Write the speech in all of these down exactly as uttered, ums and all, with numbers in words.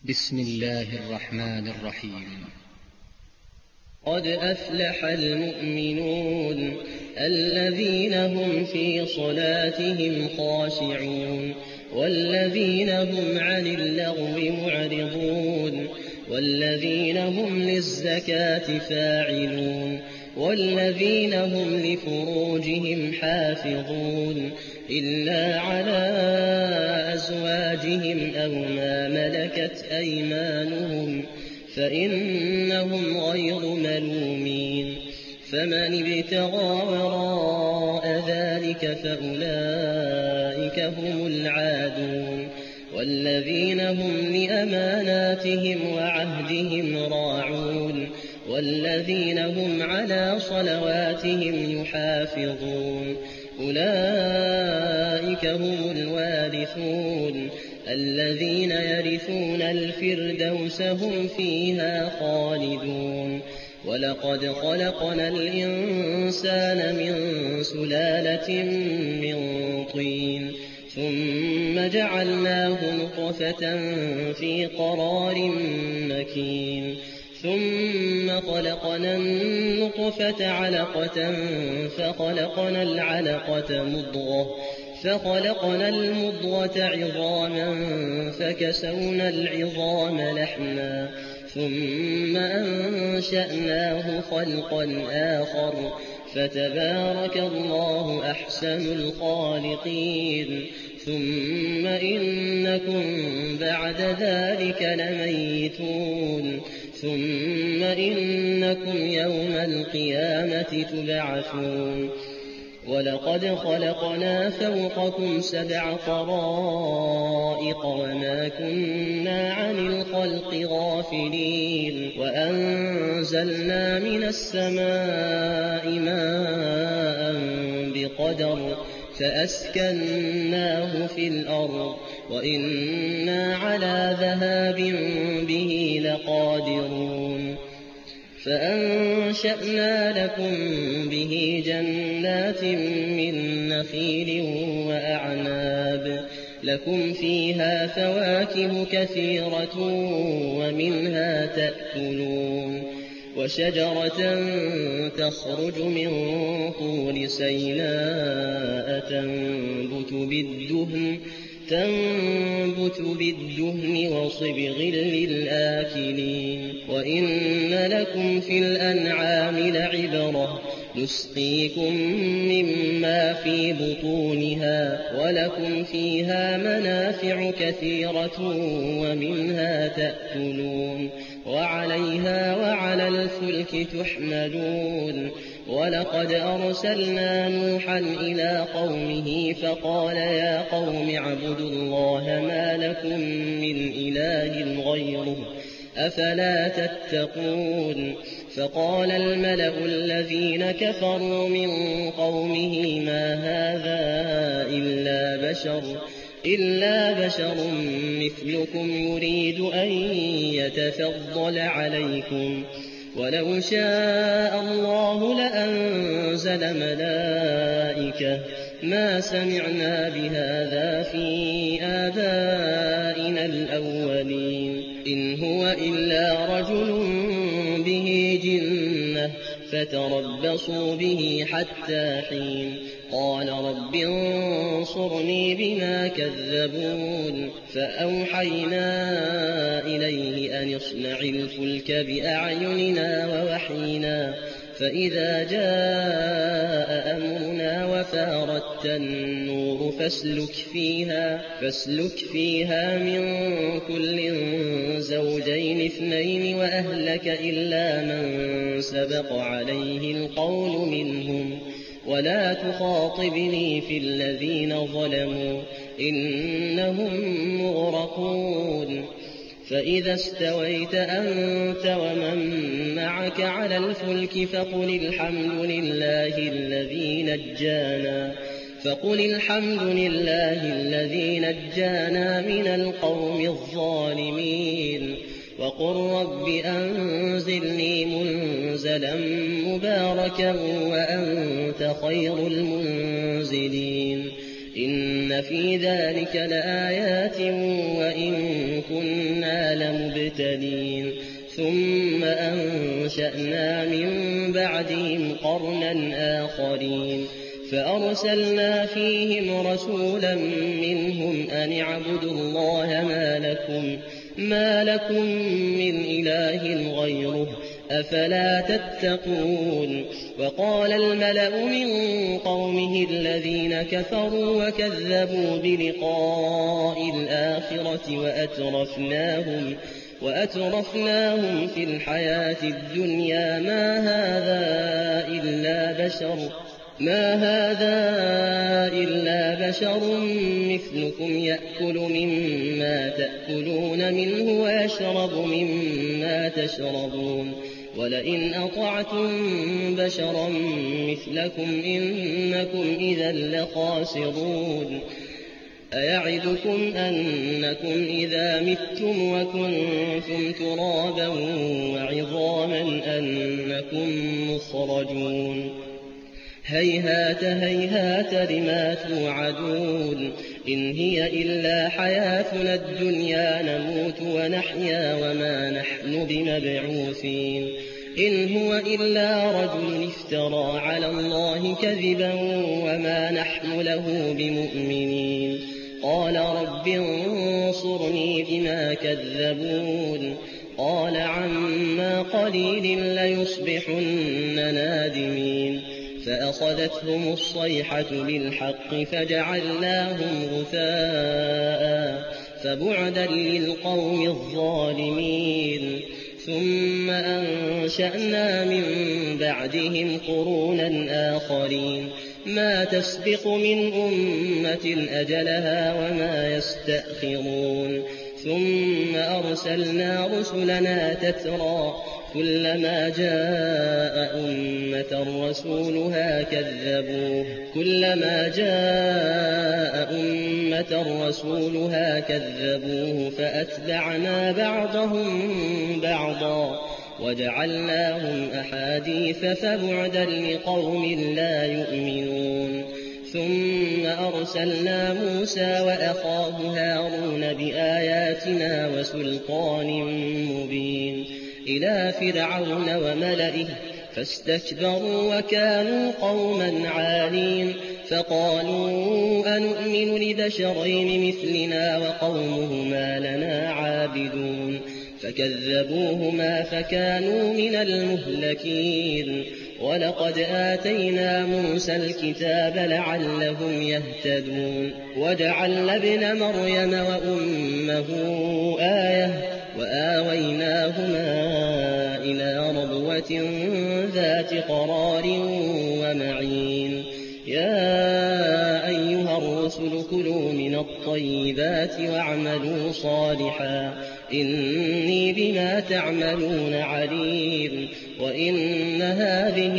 بسم الله الرحمن الرحيم. قد أفلح المؤمنون الذين هم في صلاتهم خاشعون والذين هم عن اللغو معرضون والذين هم للزكاة فاعلون والذين هم لفروجهم حافظون إلا على أزواجهم أو ما ملكت أيمانهم فإنهم غير ملومين. فمن ابتغى وراء ذلك فأولئك هم العادون والذين هم لأماناتهم وعهدهم راعون والذين هم على صلواتهم يحافظون أولئك هم الوارثون الذين يرثون الفردوس هم فيها خالدون. ولقد خلقنا الإنسان من سلالة من طين ثم جعلناه نطفة في قرار مكين ثم خلقنا النطفة علقة فخلقنا العلقة مضغة فخلقنا المضغة عظاما فكسونا العظام لحما ثم أنشأناه خلقا آخر فتبارك الله أحسن الخالقين. ثم إنكم بعد ذلك لميتون ثم إنكم يوم القيامة تبعثون. ولقد خلقنا فوقكم سبع طرائق وما كنا عن الخلق غافلين وأنزلنا من السماء ماء بقدر فأسكناه في الأرض وإنا على ذهاب به لقادرون. فأنشأنا لكم به جنات من نخيل وأعناب لكم فيها فواكه كثيرة ومنها تأكلون وشجرة تخرج من طور سيناء تنبت بالدهن تنبت بالدهن وصبغ للآكلين. وإن لكم في الأنعام لعبرة نسقيكم مما في بطونها ولكم فيها منافع كثيرة ومنها تأكلون وعليها وعلى الفلك تحملون. ولقد أرسلنا نوحا إلى قومه فقال يا قوم اعبدوا الله ما لكم من إله غيره أفلا تتقون. فقال الملأ الذين كفروا من قومه ما هذا إلا بشر إلا بشر مثلكم يريد أن يتفضل عليكم ولو شاء الله لأنزل ملائكة ما سمعنا بهذا في آبائنا الأولين إن هو إلا رجل به جنة فتربصوا به حتى حين. قال رب انصرني بما كذبون. فأوحينا إليه أن اصنع الفلك بأعيننا ووحينا فإذا جاء أمرنا وفارت النور فاسلك فيها, فاسلك فيها من كل زوجين اثنين وأهلك إلا من سبق عليه القول منهم ولا تخاطبني في الذين ظلموا إنهم مغرقون. فإذا استويت أنت ومن معك على الفلك فقل الحمد لله الذي نجانا فقل الحمد لله الذي نجانا من القوم الظالمين. وقل رب أنزلني منزلا مباركا وأنت خير المنزلين. إن في ذلك لآيات وإن كنا لمبتلين ثم أنشأنا من بعدهم قرنا آخرين فأرسلنا فيهم رسولا منهم أن اعبدوا الله ما لكم, ما لكم من إله غيره أفلا تتقون. وقال الملأ من قومه الذين كفروا وكذبوا بلقاء الآخرة وأترفناهم, وأترفناهم في الحياة الدنيا ما هذا إلا بشر ما هذا إلا بشر مثلكم يأكل مما تأكلون منه ويشرب مما تشربون ولئن أطعتم بشرا مثلكم إنكم إذا لخاسرون. أيعدكم أنكم إذا متم وكنتم ترابا وعظاما أنكم مخرجون هيهات هيهات لما توعدون إن هي إلا حياتنا الدنيا نموت ونحيا وما نحن بمبعوثين إن هو إلا رجل افترى على الله كذبا وما نحن له بمؤمنين قال رب انصرني بما كذبون قال عما قليل ليصبحن نادمين فأخذتهم الصيحة بالحق فجعلناهم غثاء فبعدا للقوم الظالمين. ثم أنشأنا من بعدهم قرونا آخرين ما تسبق من أمة أجلها وما يستأخرون ثم أرسلنا رسلنا تترى كلما جاء أمة رسولها كذبوه كلما جاء أمة رسولها كذبوه فأتبعنا بعضهم بعضا وجعلناهم أحاديث فبعدا لقوم لا يؤمنون. ثم أرسلنا موسى وأخاه هارون بآياتنا وسلطان مبين إلى فرعون وملئه فاستكبروا وكانوا قوما عالين فقالوا أنؤمن لبشرين مثلنا وقومهما لنا عابدون فكذبوهما فكانوا من المهلكين. ولقد آتينا موسى الكتاب لعلهم يهتدون وجعلنا ابن مريم وأمه آية وآويناهما إلى ربوة ذات قرار ومعين. يا أيها الرسل كلوا من الطيبات واعملوا صالحا إني بما تعملون عليم. وإن هذه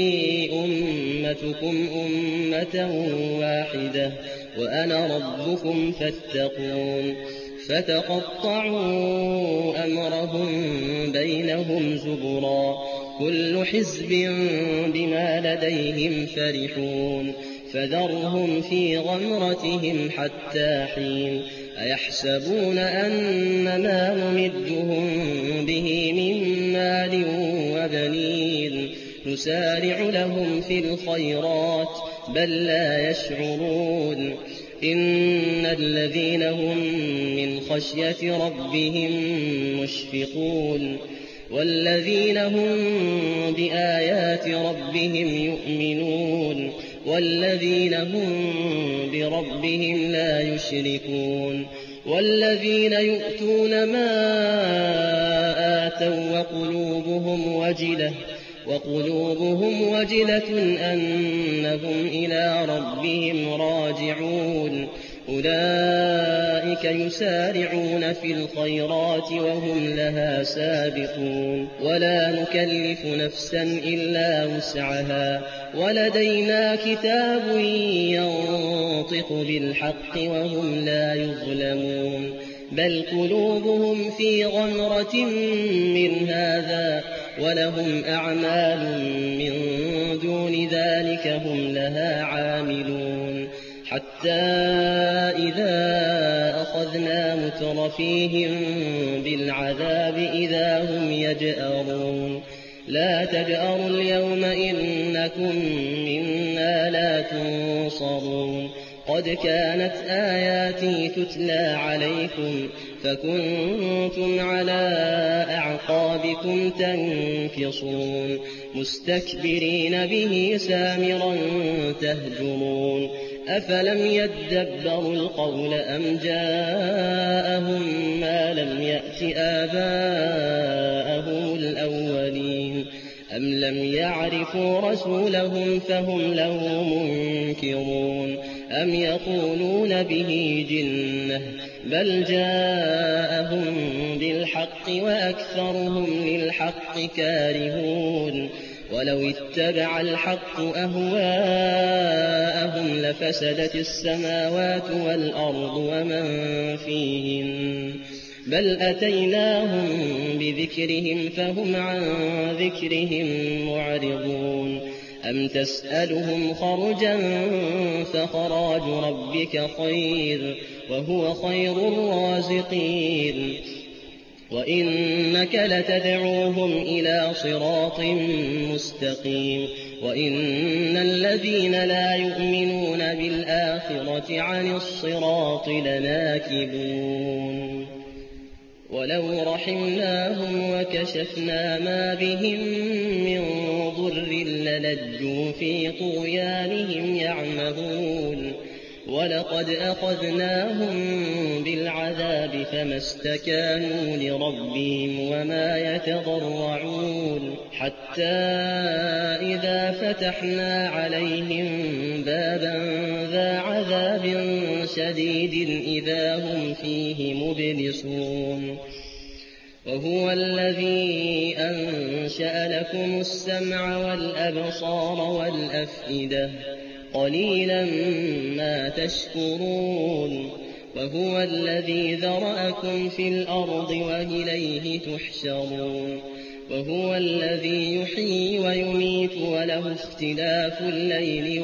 أمتكم أمة واحدة وأنا ربكم فاتقون. فتقطعوا أمرهم بينهم زبرا كل حزب بما لديهم فرحون فذرهم في غمرتهم حتى حين. أيحسبون أن ما نمدهم به من مال وبنين نسارع لهم في الخيرات بل لا يشعرون. إن الذين هم من خشية ربهم مشفقون والذين هم بآيات ربهم يؤمنون والذين هم بربهم لا يشركون والذين يؤتون ما آتوا وقلوبهم وجلة وقلوبهم وجلة أنهم إلى ربهم راجعون أولئك يسارعون في الخيرات وهم لها سابقون ولا نكلف نفسا إلا وسعها ولدينا كتاب ينطق بالحق وهم لا يظلمون بل قلوبهم في غمرة من هذا ولهم أعمال من دون ذلك هم لها عاملون حتى إذا أخذنا مترفيهم بالعذاب إذا هم يجأرون لا تجأروا اليوم إنكم منا لا تنصرون قد كانت آياتي تتلى عليكم فكنتم على أعقابكم تنكصون مستكبرين به سامرا تهجرون أفلم يدبروا القول أم جاءهم ما لم يأت آباءهم الأولين أم لم يعرفوا رسولهم فهم له منكرون أم يقولون به جنة بل جاءهم بالحق وأكثرهم للحق كارهون ولو اتبع الحق أهواءهم لفسدت السماوات والأرض ومن فيهن بل أتيناهم بذكرهم فهم عن ذكرهم معرضون أم تسألهم خرجا فخراج ربك خير وهو خير الرازقين وإنك لتدعوهم إلى صراط مستقيم وإن الذين لا يؤمنون بالآخرة عن الصراط لناكبون ولو رحمناهم وكشفنا ما بهم من ضر للجوا في طغيانهم يعمهون ولقد أخذناهم بالعذاب فما استكانوا لربهم وما يتضرعون حتى إذا فتحنا عليهم بابا ذا عذاب شديد إذا هم فيه مبلسون وهو الذي أنشأ لكم السمع والأبصار والأفئدة قليلا ما تشكرون وهو الذي ذرأكم في الأرض وإليه تحشرون وهو الذي يحيي ويميت وله اختلاف الليل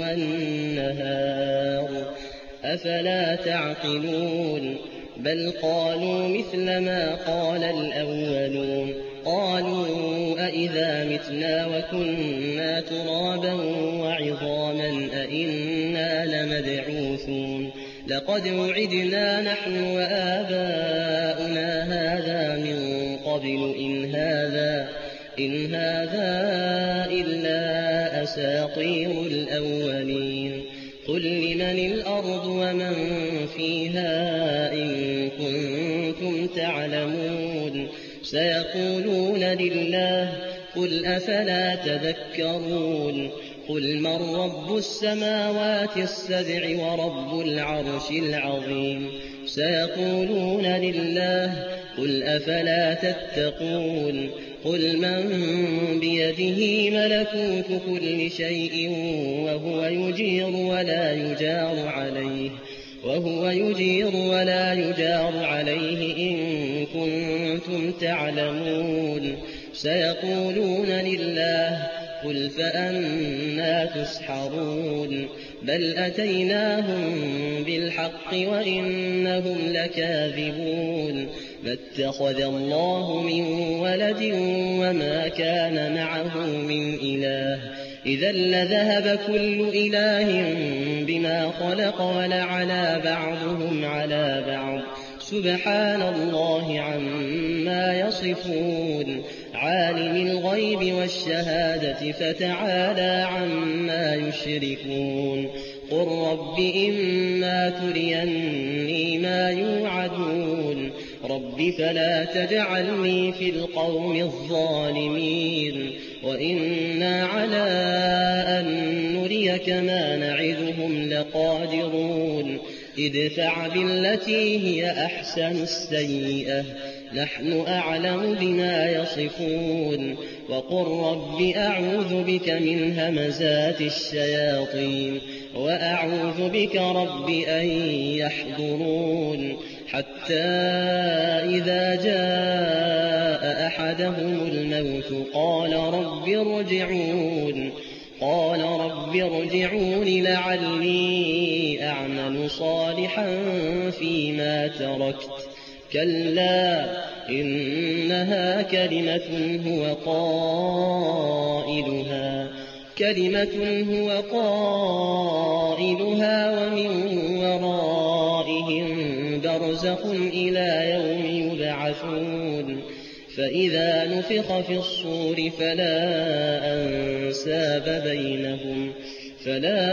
والنهار أفلا تعقلون بل قالوا مثل ما قال الأولون قالوا أإذا متنا وكنا ترابا وعظاما أإنا لمبعوثون لقد وعدنا نحن وآباؤنا هذا من قبل إن هذا إن هذا إلا أساطير الأولين قل لمن الأرض ومن فيها إن كنتم تعلمون سيقولون لله قل أفلا تذكرون قل من رب السماوات السبع ورب العرش العظيم سيقولون لله قل أفلا تتقون قل من بيده ملكوت كل شيء وهو يجير ولا يجار عليه وهو يجير ولا يجار عليه إن كنتم تعلمون سيقولون لله قل فأنى تسحرون بل أتيناهم بالحق وإنهم لكاذبون ما اتخذ الله من ولد وما كان معه من إله إذا لذهب كل إله بما خلق ولعلى بعضهم على بعض سبحان الله عما يصفون عالم الغيب والشهادة فتعالى عما يشركون قل رب إما تريني ما يوعدون رب فلا تجعلني في القوم الظالمين وإنا على أن نريك ما نعدهم لقادرون ادفع بالتي هي أحسن السيئة نحن أعلم بما يصفون وقل رب أعوذ بك من همزات الشياطين وأعوذ بك رب أن يحضرون حتى إذا جاء أحدهم الموت قال رب ارجعون قال رب ارجعون لعلي أعمل صالحا فيما تركت كلا إنها كلمة هو قائلها كلمة هو قائلها ومن ورائهم برزخ إلى يوم يبعثون فإذا نفخ في الصور فلا أنساب بينهم فلا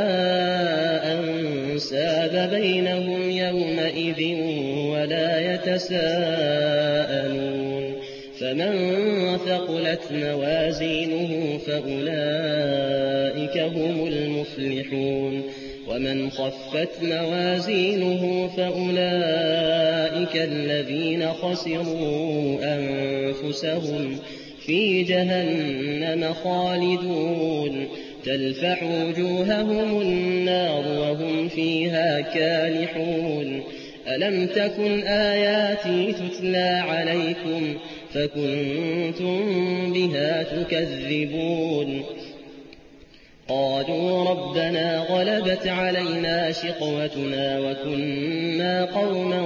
أنساب بينهم يومئذ ولا يتساءلون فمن ثقلت موازينه فأولئك هم المفلحون ومن خفت موازينه فأولئك الذين خسروا أنفسهم في جهنم خالدون تلفح وجوههم النار وهم فيها كالحون ألم تكن آياتي تتلى عليكم فكنتم بها تكذبون قالوا ربنا غلبت علينا شقوتنا وكنا قوما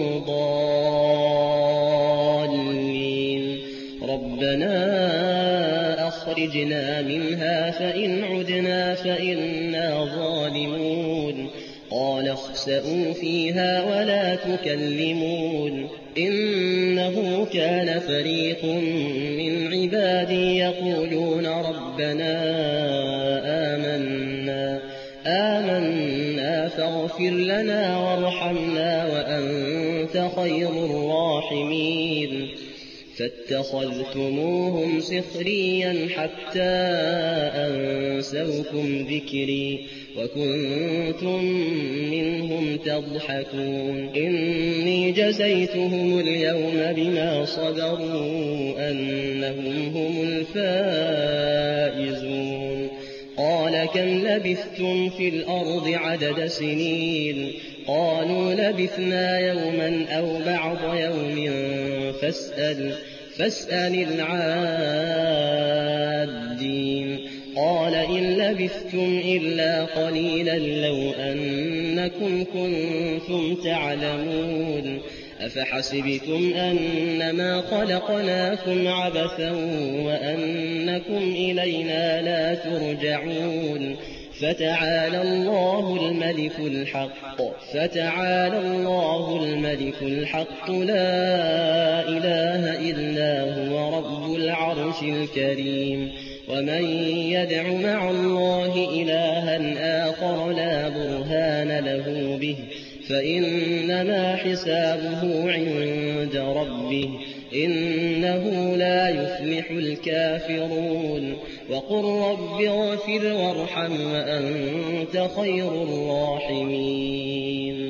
ضالين ربنا أخرجنا منها فإن عدنا فإنا ظالمون قال اخسئوا فيها ولا تكلمون إنه كان فريق من عبادي يقولون ربنا آمنا آمنا فاغفر لنا وارحمنا وأنت خير الراحمين فاتخذتموهم سخريا حتى أنسوكم ذكري وكنتم منهم تضحكون إني جزيتهم اليوم بما صبروا أنهم هم الفائزون قال كم لبثتم في الأرض عدد سنين قالوا لبثنا يوما أو بعض يوم فاسأل فاسأل العادين قال إن لبثتم إلا قليلا لو أنكم كنتم تعلمون أفحسبتم أنما خلقناكم عبثا وأنكم إلينا لا ترجعون فتعالى الله الملك الحق فتعالى الله الملك الحق لا إله إلا هو رب العرش الكريم ومن يدع مع الله إلها آخر لا برهان له به فإنما حسابه عند ربه إنه لا يفلح الكافرون وقل رب اغفر وارحم وأنت خير الراحمين